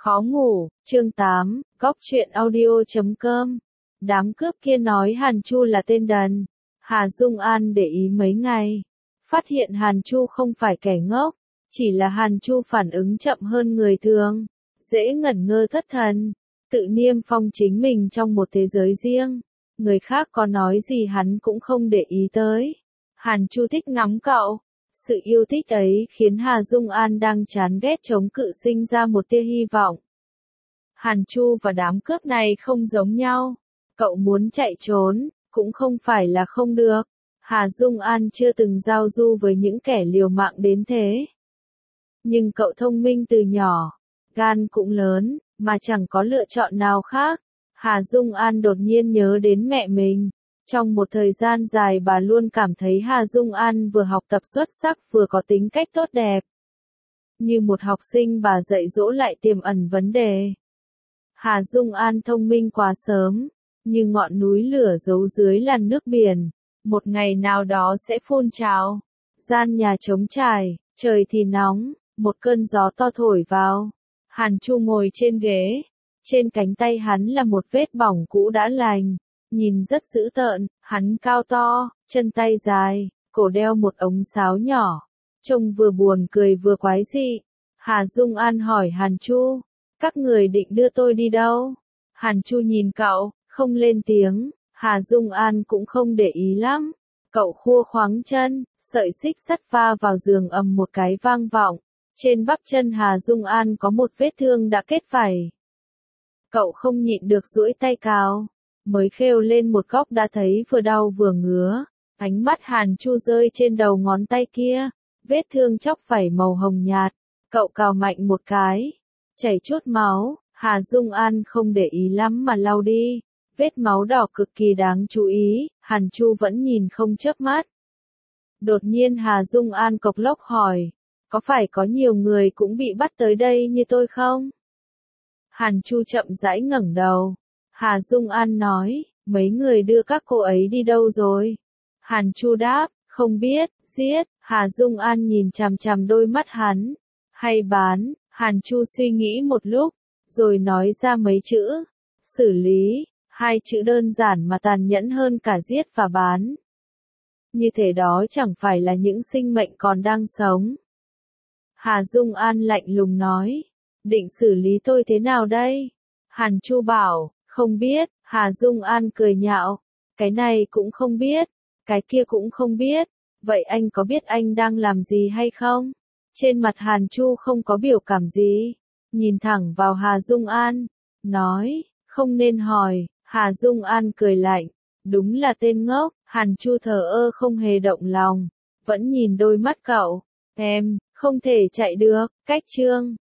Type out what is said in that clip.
Khó ngủ, chương 8, góc truyện audio.com. Đám cướp kia nói Hàn Chu là tên đần. Hà Dung An để ý mấy ngày. Phát hiện Hàn Chu không phải kẻ ngốc. Chỉ là Hàn Chu phản ứng chậm hơn người thường. Dễ ngẩn ngơ thất thần. Tự niêm phong chính mình trong một thế giới riêng. Người khác có nói gì hắn cũng không để ý tới. Hàn Chu thích ngắm cậu. Sự yêu thích ấy khiến Hà Dung An đang chán ghét chống cự sinh ra một tia hy vọng. Hàn Chu và đám cướp này không giống nhau. Cậu muốn chạy trốn, cũng không phải là không được. Hà Dung An chưa từng giao du với những kẻ liều mạng đến thế. Nhưng cậu thông minh từ nhỏ, gan cũng lớn, mà chẳng có lựa chọn nào khác. Hà Dung An đột nhiên nhớ đến mẹ mình. Trong một thời gian dài bà luôn cảm thấy Hà Dung An vừa học tập xuất sắc vừa có tính cách tốt đẹp. Như một học sinh bà dạy dỗ lại tiềm ẩn vấn đề. Hà Dung An thông minh quá sớm, như ngọn núi lửa giấu dưới làn nước biển. Một ngày nào đó sẽ phun trào. Gian nhà trống trải, trời thì nóng, một cơn gió to thổi vào. Hàn Chu ngồi trên ghế. Trên cánh tay hắn là một vết bỏng cũ đã lành. Nhìn rất dữ tợn, hắn cao to, chân tay dài, cổ đeo một ống sáo nhỏ. Trông vừa buồn cười vừa quái dị. Hà Dung An hỏi Hàn Chu, các người định đưa tôi đi đâu? Hàn Chu nhìn cậu, không lên tiếng. Hà Dung An cũng không để ý lắm. Cậu khua khoáng chân, sợi xích sắt va vào giường ầm một cái vang vọng. Trên bắp chân Hà Dung An có một vết thương đã kết vảy. Cậu không nhịn được duỗi tay cào. Mới khêu lên một góc đã thấy vừa đau vừa ngứa. Ánh mắt Hàn Chu rơi trên đầu ngón tay kia. Vết thương chóc vảy màu hồng nhạt. Cậu cào mạnh một cái. Chảy chút máu. Hà Dung An không để ý lắm mà lau đi. Vết máu đỏ cực kỳ đáng chú ý. Hàn Chu vẫn nhìn không chớp mắt. Đột nhiên Hà Dung An cộc lốc hỏi. Có phải có nhiều người cũng bị bắt tới đây như tôi không? Hàn Chu chậm rãi ngẩng đầu. Hà Dung An nói, mấy người đưa các cô ấy đi đâu rồi? Hàn Chu đáp, không biết, giết. Hà Dung An nhìn chằm chằm đôi mắt hắn. Hay bán? Hàn Chu suy nghĩ một lúc, rồi nói ra mấy chữ. Xử lý, hai chữ đơn giản mà tàn nhẫn hơn cả giết và bán. Như thế đó chẳng phải là những sinh mệnh còn đang sống. Hà Dung An lạnh lùng nói, định xử lý tôi thế nào đây? Hàn Chu bảo, không biết. Hà Dung An cười nhạo, cái này cũng không biết, cái kia cũng không biết, vậy anh có biết anh đang làm gì hay không? Trên mặt Hàn Chu không có biểu cảm gì, nhìn thẳng vào Hà Dung An, nói, không nên hỏi. Hà Dung An cười lạnh, đúng là tên ngốc. Hàn Chu thờ ơ không hề động lòng, vẫn nhìn đôi mắt cậu, em, không thể chạy được. Cách chương